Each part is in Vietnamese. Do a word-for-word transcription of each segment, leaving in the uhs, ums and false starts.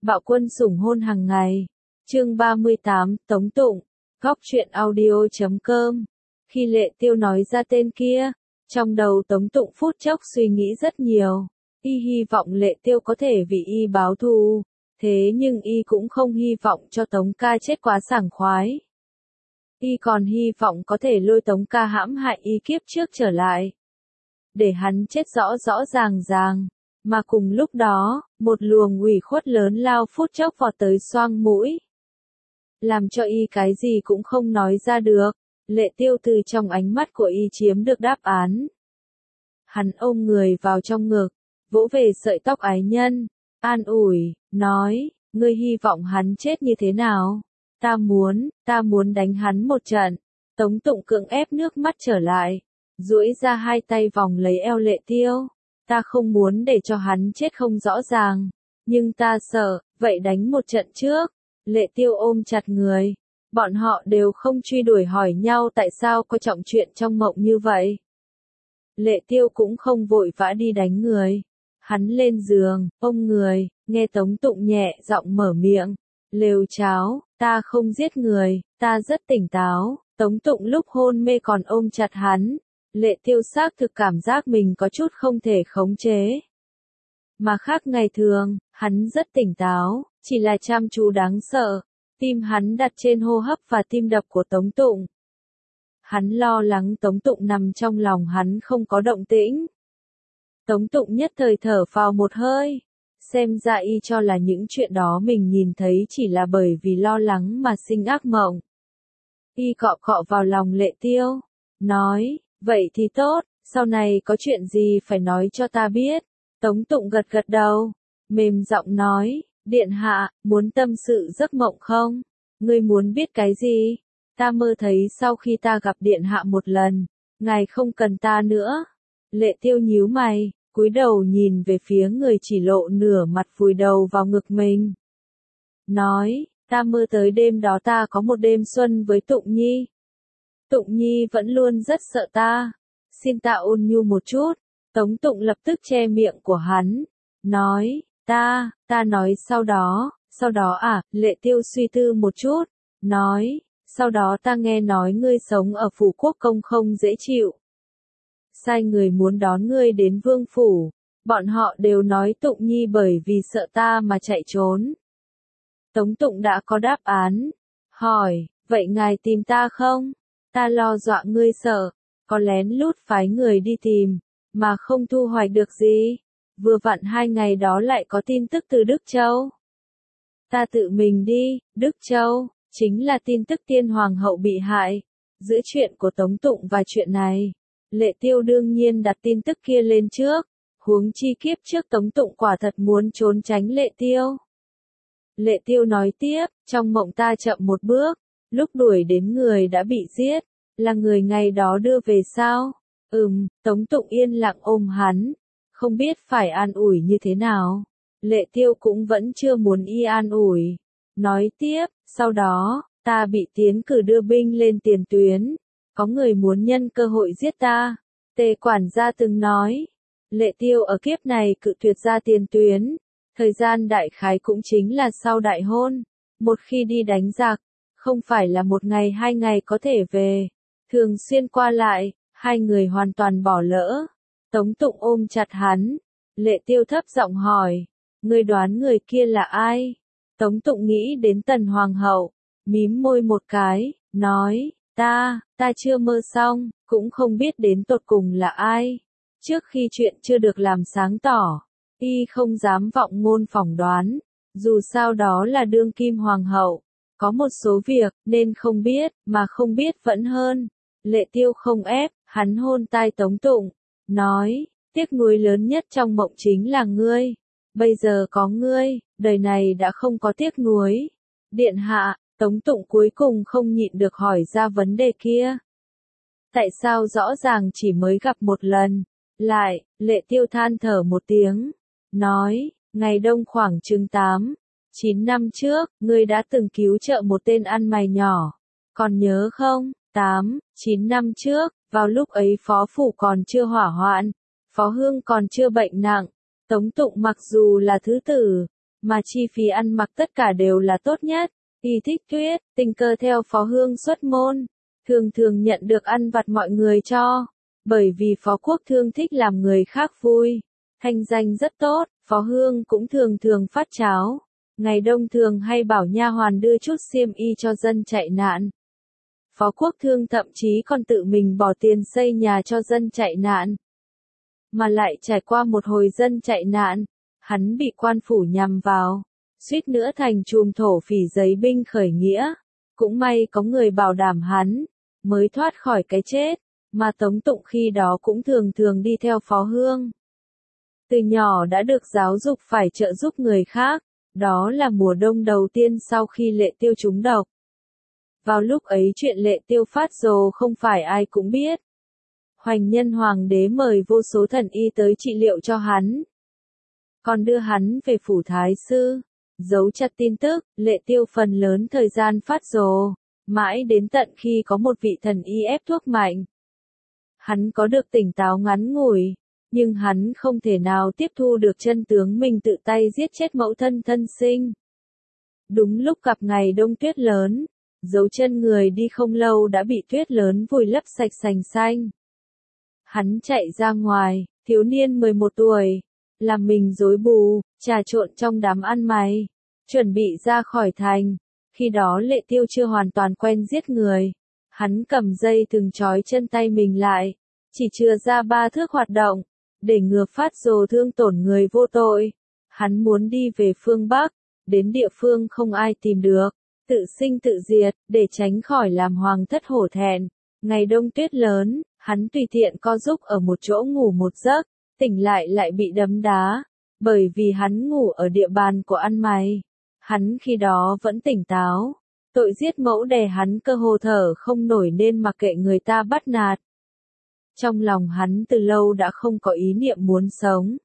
Bạo quân sủng hôn hàng ngày. Chương ba mươi tám, Tống Tụng. Góc truyện audio chấm com. Khi Lệ Tiêu nói ra tên kia, trong đầu Tống Tụng phút chốc suy nghĩ rất nhiều. Y hy vọng Lệ Tiêu có thể vì y báo thù, thế nhưng y cũng không hy vọng cho Tống ca chết quá sảng khoái. Y còn hy vọng có thể lôi Tống ca hãm hại y kiếp trước trở lại, để hắn chết rõ rõ ràng ràng. Mà cùng lúc đó, một luồng ủy khuất lớn lao phút chốc vọt tới xoang mũi, làm cho y cái gì cũng không nói ra được. Lệ Tiêu từ trong ánh mắt của y chiếm được đáp án. Hắn ôm người vào trong ngực, vỗ về sợi tóc ái nhân, an ủi, nói, ngươi hy vọng hắn chết như thế nào? Ta muốn, ta muốn đánh hắn một trận. Tống Tụng cưỡng ép nước mắt trở lại, duỗi ra hai tay vòng lấy eo Lệ Tiêu. Ta không muốn để cho hắn chết không rõ ràng, nhưng ta sợ, vậy đánh một trận trước. Lệ Tiêu ôm chặt người. Bọn họ đều không truy đuổi hỏi nhau tại sao có trọng chuyện trong mộng như vậy. Lệ Tiêu cũng không vội vã đi đánh người. Hắn lên giường, ôm người, nghe Tống Tụng nhẹ giọng mở miệng. Lều cháo, ta không giết người, ta rất tỉnh táo. Tống Tụng lúc hôn mê còn ôm chặt hắn. Lệ Tiêu xác thực cảm giác mình có chút không thể khống chế. Mà khác ngày thường, hắn rất tỉnh táo, chỉ là chăm chú đáng sợ. Tim hắn đặt trên hô hấp và tim đập của Tống Tụng. Hắn lo lắng Tống Tụng nằm trong lòng hắn không có động tĩnh. Tống Tụng nhất thời thở phào một hơi. Xem ra y cho là những chuyện đó mình nhìn thấy chỉ là bởi vì lo lắng mà sinh ác mộng. Y cọ cọ vào lòng Lệ Tiêu, nói, vậy thì tốt, sau này có chuyện gì phải nói cho ta biết. Tống Tụng gật gật đầu, mềm giọng nói, điện hạ, muốn tâm sự giấc mộng không? Ngươi muốn biết cái gì? Ta mơ thấy sau khi ta gặp điện hạ một lần, ngài không cần ta nữa. Lệ Tiêu nhíu mày, cúi đầu nhìn về phía người chỉ lộ nửa mặt vùi đầu vào ngực mình. Nói, ta mơ tới đêm đó ta có một đêm xuân với Tụng Nhi. Tụng Nhi vẫn luôn rất sợ ta. Xin ta ôn nhu một chút. Tống Tụng lập tức che miệng của hắn. Nói, ta, ta nói sau đó, sau đó à, Lệ Tiêu suy tư một chút. Nói, sau đó ta nghe nói ngươi sống ở phủ quốc công không dễ chịu. Sai người muốn đón ngươi đến vương phủ. Bọn họ đều nói Tụng Nhi bởi vì sợ ta mà chạy trốn. Tống Tụng đã có đáp án. Hỏi, vậy ngài tìm ta không? Ta lo dọa ngươi sợ, có lén lút phái người đi tìm, mà không thu hoạch được gì. Vừa vặn hai ngày đó lại có tin tức từ Đức Châu. Ta tự mình đi. Đức Châu, chính là tin tức tiên hoàng hậu bị hại. Giữa chuyện của Tống Tụng và chuyện này, Lệ Tiêu đương nhiên đặt tin tức kia lên trước. Huống chi kiếp trước Tống Tụng quả thật muốn trốn tránh Lệ Tiêu. Lệ Tiêu nói tiếp, trong mộng ta chậm một bước, lúc đuổi đến người đã bị giết, là người ngày đó đưa về sao? Ừm, Tống Tụng yên lặng ôm hắn, không biết phải an ủi như thế nào. Lệ Tiêu cũng vẫn chưa muốn y an ủi. Nói tiếp, sau đó, ta bị tiến cử đưa binh lên tiền tuyến, có người muốn nhân cơ hội giết ta. Tề quản gia từng nói, Lệ Tiêu ở kiếp này cự tuyệt ra tiền tuyến. Thời gian đại khái cũng chính là sau đại hôn. Một khi đi đánh giặc, không phải là một ngày hai ngày có thể về. Thường xuyên qua lại, hai người hoàn toàn bỏ lỡ. Tống Tụng ôm chặt hắn. Lệ Tiêu thấp giọng hỏi, ngươi đoán người kia là ai? Tống Tụng nghĩ đến Tần Hoàng hậu, mím môi một cái, nói, ta, ta chưa mơ xong, cũng không biết đến tột cùng là ai. Trước khi chuyện chưa được làm sáng tỏ, y không dám vọng ngôn phỏng đoán, dù sao đó là đương kim hoàng hậu, có một số việc nên không biết, mà không biết vẫn hơn. Lệ Tiêu không ép, hắn hôn tai Tống Tụng, nói, tiếc nuối lớn nhất trong mộng chính là ngươi. Bây giờ có ngươi, đời này đã không có tiếc nuối. Điện hạ, Tống Tụng cuối cùng không nhịn được hỏi ra vấn đề kia. Tại sao rõ ràng chỉ mới gặp một lần? Lại, Lệ Tiêu than thở một tiếng. Nói, ngày đông khoảng chừng tám, chín năm trước, ngươi đã từng cứu trợ một tên ăn mày nhỏ. Còn nhớ không? tám, chín năm trước, vào lúc ấy phó phủ còn chưa hỏa hoạn, phó hương còn chưa bệnh nặng. Tống Tụng mặc dù là thứ tử, mà chi phí ăn mặc tất cả đều là tốt nhất. Y thích tuyết, tình cờ theo Phó Hương xuất môn, thường thường nhận được ăn vặt mọi người cho, bởi vì Phó Quốc Thương thích làm người khác vui, thanh danh rất tốt, Phó Hương cũng thường thường phát cháo, ngày đông thường hay bảo nha hoàn đưa chút xiêm y cho dân chạy nạn. Phó Quốc Thương thậm chí còn tự mình bỏ tiền xây nhà cho dân chạy nạn. Mà lại trải qua một hồi dân chạy nạn, hắn bị quan phủ nhằm vào, suýt nữa thành chùm thổ phỉ giấy binh khởi nghĩa. Cũng may có người bảo đảm hắn, mới thoát khỏi cái chết, mà Tống Tụng khi đó cũng thường thường đi theo Phó Hương. Từ nhỏ đã được giáo dục phải trợ giúp người khác, đó là mùa đông đầu tiên sau khi Lệ Tiêu trúng độc. Vào lúc ấy chuyện Lệ Tiêu phát rồ không phải ai cũng biết. Hoành Nhân Hoàng đế mời vô số thần y tới trị liệu cho hắn. Còn đưa hắn về phủ thái sư, giấu chặt tin tức, Lệ Tiêu phần lớn thời gian phát rồ, mãi đến tận khi có một vị thần y ép thuốc mạnh. Hắn có được tỉnh táo ngắn ngủi, nhưng hắn không thể nào tiếp thu được chân tướng mình tự tay giết chết mẫu thân thân sinh. Đúng lúc gặp ngày đông tuyết lớn, dấu chân người đi không lâu đã bị tuyết lớn vùi lấp sạch sành xanh. Hắn chạy ra ngoài, thiếu niên mười một tuổi, làm mình rối bù, trà trộn trong đám ăn mày, chuẩn bị ra khỏi thành. Khi đó Lệ Tiêu chưa hoàn toàn quen giết người. Hắn cầm dây thừng trói chân tay mình lại, chỉ chừa ra ba thước hoạt động, để ngừa phát rồ thương tổn người vô tội. Hắn muốn đi về phương Bắc, đến địa phương không ai tìm được, tự sinh tự diệt, để tránh khỏi làm hoàng thất hổ thẹn. Ngày đông tuyết lớn, hắn tùy tiện co giúp ở một chỗ ngủ một giấc, tỉnh lại lại bị đấm đá, bởi vì hắn ngủ ở địa bàn của ăn mày. Hắn khi đó vẫn tỉnh táo, tội giết mẫu đẻ hắn cơ hồ thở không nổi nên mặc kệ người ta bắt nạt. Trong lòng hắn từ lâu đã không có ý niệm muốn sống.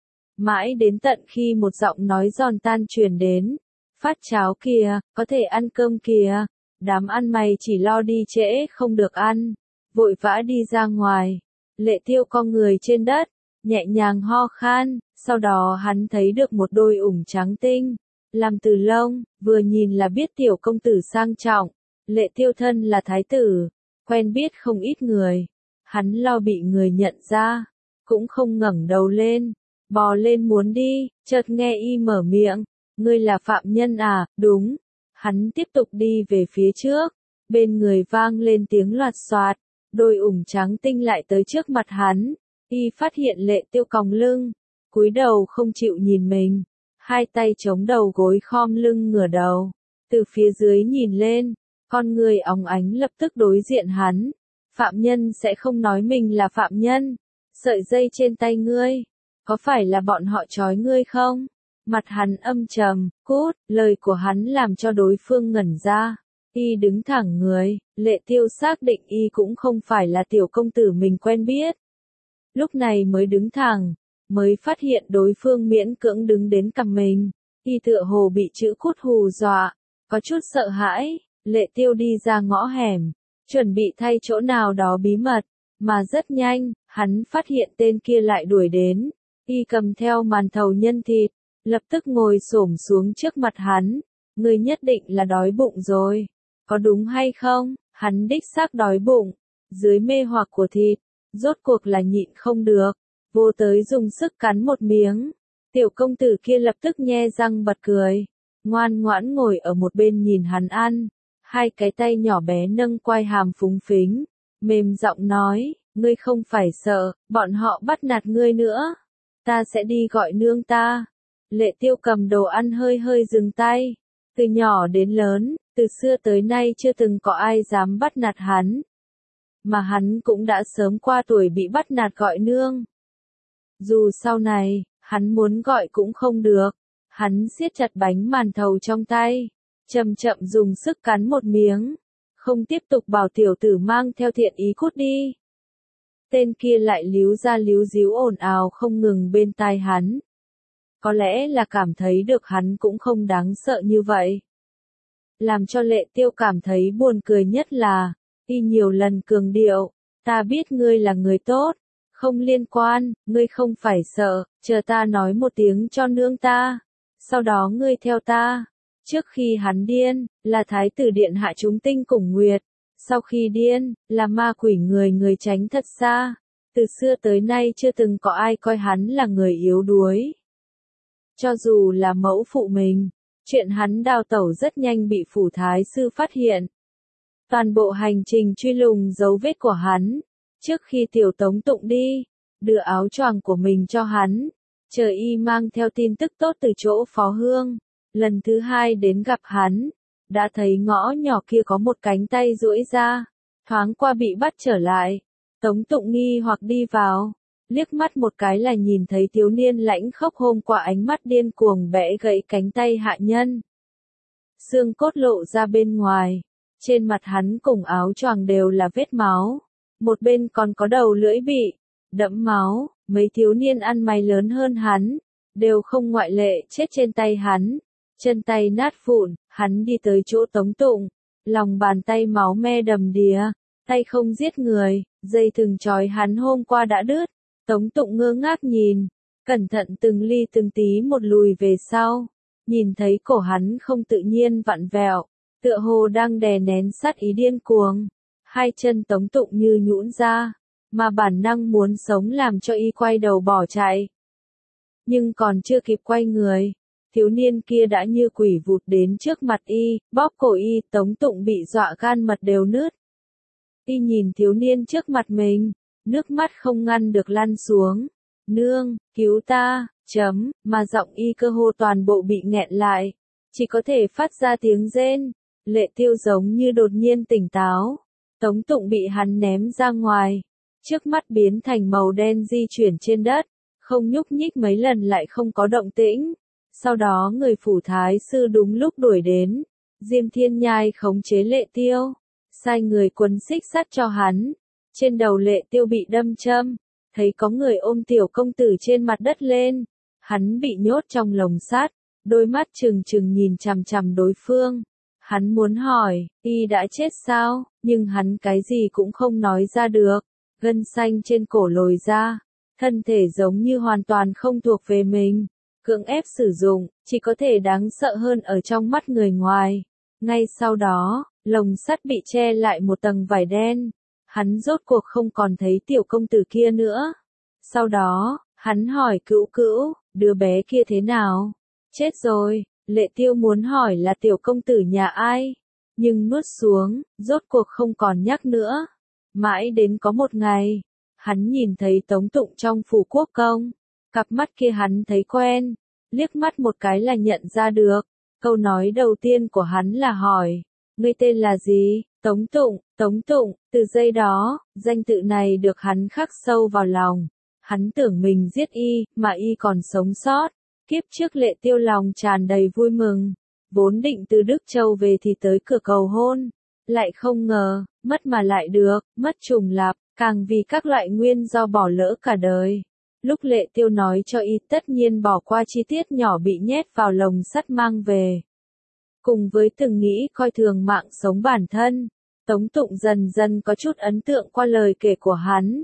Mãi đến tận khi một giọng nói giòn tan truyền đến, phát cháo kìa, có thể ăn cơm kìa, đám ăn mày chỉ lo đi trễ không được ăn, vội vã đi ra ngoài. Lệ Tiêu con người trên đất, nhẹ nhàng ho khan, sau đó hắn thấy được một đôi ủng trắng tinh, làm từ lông, vừa nhìn là biết tiểu công tử sang trọng. Lệ Tiêu thân là thái tử, quen biết không ít người, hắn lo bị người nhận ra, cũng không ngẩng đầu lên, bò lên muốn đi, chợt nghe y mở miệng, ngươi là phạm nhân à, đúng. Hắn tiếp tục đi về phía trước, bên người vang lên tiếng loạt soạt, đôi ủng trắng tinh lại tới trước mặt hắn, y phát hiện Lệ Tiêu còng lưng, cúi đầu không chịu nhìn mình, hai tay chống đầu gối khom lưng ngửa đầu, từ phía dưới nhìn lên, con người óng ánh lập tức đối diện hắn. Phạm nhân sẽ không nói mình là phạm nhân. Sợi dây trên tay ngươi, có phải là bọn họ trói ngươi không? Mặt hắn âm trầm, cút, lời của hắn làm cho đối phương ngẩn ra. Y đứng thẳng người, Lệ Tiêu xác định y cũng không phải là tiểu công tử mình quen biết. Lúc này mới đứng thẳng, mới phát hiện đối phương miễn cưỡng đứng đến cằm mình. Y tựa hồ bị chữ cút hù dọa, có chút sợ hãi. Lệ Tiêu đi ra ngõ hẻm, chuẩn bị thay chỗ nào đó bí mật, mà rất nhanh, hắn phát hiện tên kia lại đuổi đến. Y cầm theo màn thầu nhân thịt, lập tức ngồi xổm xuống trước mặt hắn. Ngươi nhất định là đói bụng rồi, có đúng hay không? Hắn đích xác đói bụng, dưới mê hoặc của thịt, rốt cuộc là nhịn không được, vô tới dùng sức cắn một miếng. Tiểu công tử kia lập tức nhe răng bật cười, ngoan ngoãn ngồi ở một bên nhìn hắn ăn, hai cái tay nhỏ bé nâng quai hàm phúng phính, mềm giọng nói, ngươi không phải sợ, bọn họ bắt nạt ngươi nữa, ta sẽ đi gọi nương ta. Lệ Tiêu cầm đồ ăn hơi hơi dừng tay, từ nhỏ đến lớn, từ xưa tới nay chưa từng có ai dám bắt nạt hắn, mà hắn cũng đã sớm qua tuổi bị bắt nạt gọi nương. Dù sau này, hắn muốn gọi cũng không được, hắn siết chặt bánh màn thầu trong tay, chậm chậm dùng sức cắn một miếng, không tiếp tục bảo tiểu tử mang theo thiện ý cút đi. Tên kia lại líu ra líu díu ồn ào không ngừng bên tai hắn. Có lẽ là cảm thấy được hắn cũng không đáng sợ như vậy. Làm cho Lệ Tiêu cảm thấy buồn cười nhất là, y nhiều lần cường điệu, ta biết ngươi là người tốt, không liên quan, ngươi không phải sợ, chờ ta nói một tiếng cho nương ta. sau đó ngươi theo ta. Trước khi hắn điên, là thái tử điện hạ chúng tinh cùng nguyệt, sau khi điên, là ma quỷ người người tránh thật xa. Từ xưa tới nay chưa từng có ai coi hắn là người yếu đuối. Cho dù là mẫu phụ mình, chuyện hắn đào tẩu rất nhanh bị phủ thái sư phát hiện. Toàn bộ hành trình truy lùng dấu vết của hắn, trước khi tiểu Tống Tụng đi, đưa áo choàng của mình cho hắn, chờ y mang theo tin tức tốt từ chỗ Phó Hương. Lần thứ hai đến gặp hắn, đã thấy ngõ nhỏ kia có một cánh tay duỗi ra, thoáng qua bị bắt trở lại. Tống Tụng nghi hoặc đi vào, liếc mắt một cái là nhìn thấy thiếu niên lãnh khốc hôm qua ánh mắt điên cuồng bẻ gãy cánh tay hạ nhân. Xương cốt lộ ra bên ngoài, trên mặt hắn cùng áo choàng đều là vết máu, một bên còn có đầu lưỡi bị đẫm máu, mấy thiếu niên ăn mày lớn hơn hắn, đều không ngoại lệ chết trên tay hắn, chân tay nát vụn. Hắn đi tới chỗ Tống Tụng, lòng bàn tay máu me đầm đìa, tay không giết người, dây thừng trói hắn hôm qua đã đứt. Tống Tụng ngơ ngác nhìn, cẩn thận từng ly từng tí một lùi về sau, nhìn thấy cổ hắn không tự nhiên vặn vẹo, tựa hồ đang đè nén sát ý điên cuồng. Hai chân Tống Tụng như nhũn ra, mà bản năng muốn sống làm cho y quay đầu bỏ chạy. Nhưng còn chưa kịp quay người, thiếu niên kia đã như quỷ vụt đến trước mặt y, bóp cổ y. Tống Tụng bị dọa gan mật đều nứt. Y nhìn thiếu niên trước mặt mình, nước mắt không ngăn được lăn xuống. Nương, cứu ta, chấm, mà giọng y cơ hồ toàn bộ bị nghẹn lại, chỉ có thể phát ra tiếng rên. Lệ Tiêu giống như đột nhiên tỉnh táo. Tống Tụng bị hắn ném ra ngoài, trước mắt biến thành màu đen di chuyển trên đất, không nhúc nhích mấy lần lại không có động tĩnh. Sau đó người phủ thái sư đúng lúc đuổi đến, Diêm Thiên Nhai khống chế Lệ Tiêu, sai người quấn xích sắt cho hắn. Trên đầu Lệ Tiêu bị đâm châm, thấy có người ôm tiểu công tử trên mặt đất lên, hắn bị nhốt trong lồng sắt, đôi mắt trừng trừng nhìn chằm chằm đối phương. Hắn muốn hỏi, y đã chết sao, nhưng hắn cái gì cũng không nói ra được, gân xanh trên cổ lồi ra, thân thể giống như hoàn toàn không thuộc về mình. Cưỡng ép sử dụng, chỉ có thể đáng sợ hơn ở trong mắt người ngoài. Ngay sau đó, lồng sắt bị che lại một tầng vải đen. Hắn rốt cuộc không còn thấy tiểu công tử kia nữa. Sau đó, hắn hỏi Cữu Cữu, đứa bé kia thế nào? Chết rồi. Lệ Tiêu muốn hỏi là tiểu công tử nhà ai, nhưng nuốt xuống, rốt cuộc không còn nhắc nữa. Mãi đến có một ngày, hắn nhìn thấy Tống Tụng trong phủ quốc công. Cặp mắt kia hắn thấy quen, liếc mắt một cái là nhận ra được. Câu nói đầu tiên của hắn là hỏi, ngươi tên là gì? Tống Tụng, Tống Tụng. Từ giây đó, danh tự này được hắn khắc sâu vào lòng. Hắn tưởng mình giết y, mà y còn sống sót. Kiếp trước Lệ Tiêu lòng tràn đầy vui mừng, vốn định từ Đức Châu về thì tới cửa cầu hôn, lại không ngờ, mất mà lại được, mất trùng lặp, càng vì các loại nguyên do bỏ lỡ cả đời. Lúc Lệ Tiêu nói cho y tất nhiên bỏ qua chi tiết nhỏ bị nhét vào lồng sắt mang về. Cùng với từng nghĩ coi thường mạng sống bản thân, Tống Tụng dần dần có chút ấn tượng qua lời kể của hắn.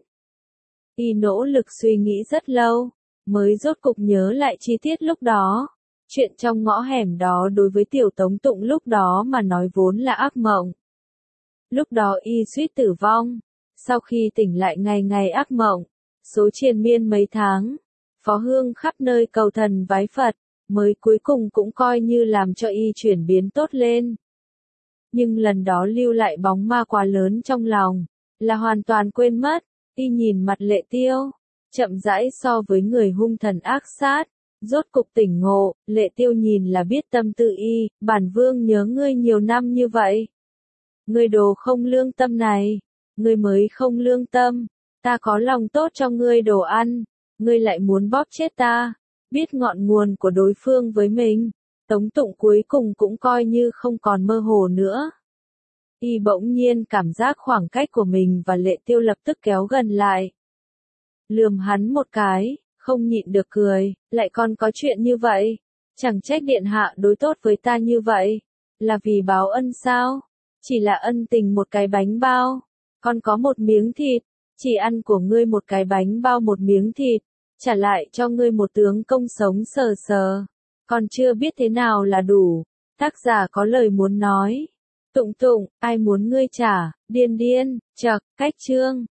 Y nỗ lực suy nghĩ rất lâu, mới rốt cục nhớ lại chi tiết lúc đó. Chuyện trong ngõ hẻm đó đối với tiểu Tống Tụng lúc đó mà nói vốn là ác mộng. Lúc đó y suýt tử vong, sau khi tỉnh lại ngày ngày ác mộng, số triền miên mấy tháng, Phó Hương khắp nơi cầu thần vái Phật, mới cuối cùng cũng coi như làm cho y chuyển biến tốt lên. Nhưng lần đó lưu lại bóng ma quá lớn trong lòng, là hoàn toàn quên mất. Y nhìn mặt Lệ Tiêu, chậm rãi so với người hung thần ác sát, rốt cục tỉnh ngộ. Lệ Tiêu nhìn là biết tâm tư y, bản vương nhớ ngươi nhiều năm như vậy. Ngươi đồ không lương tâm này, ngươi mới không lương tâm, ta có lòng tốt cho ngươi đồ ăn, ngươi lại muốn bóp chết ta. Biết ngọn nguồn của đối phương với mình, Tống Tụng cuối cùng cũng coi như không còn mơ hồ nữa. Y bỗng nhiên cảm giác khoảng cách của mình và Lệ Tiêu lập tức kéo gần lại. Lườm hắn một cái, không nhịn được cười, lại còn có chuyện như vậy. Chẳng trách điện hạ đối tốt với ta như vậy. Là vì báo ân sao? Chỉ là ân tình một cái bánh bao. Còn có một miếng thịt. Chỉ ăn của ngươi một cái bánh bao một miếng thịt. Trả lại cho ngươi một tướng công sống sờ sờ. còn chưa biết thế nào là đủ. Tác giả có lời muốn nói. Tụng tụng, ai muốn ngươi trả, điên điên, chậc, cách chương.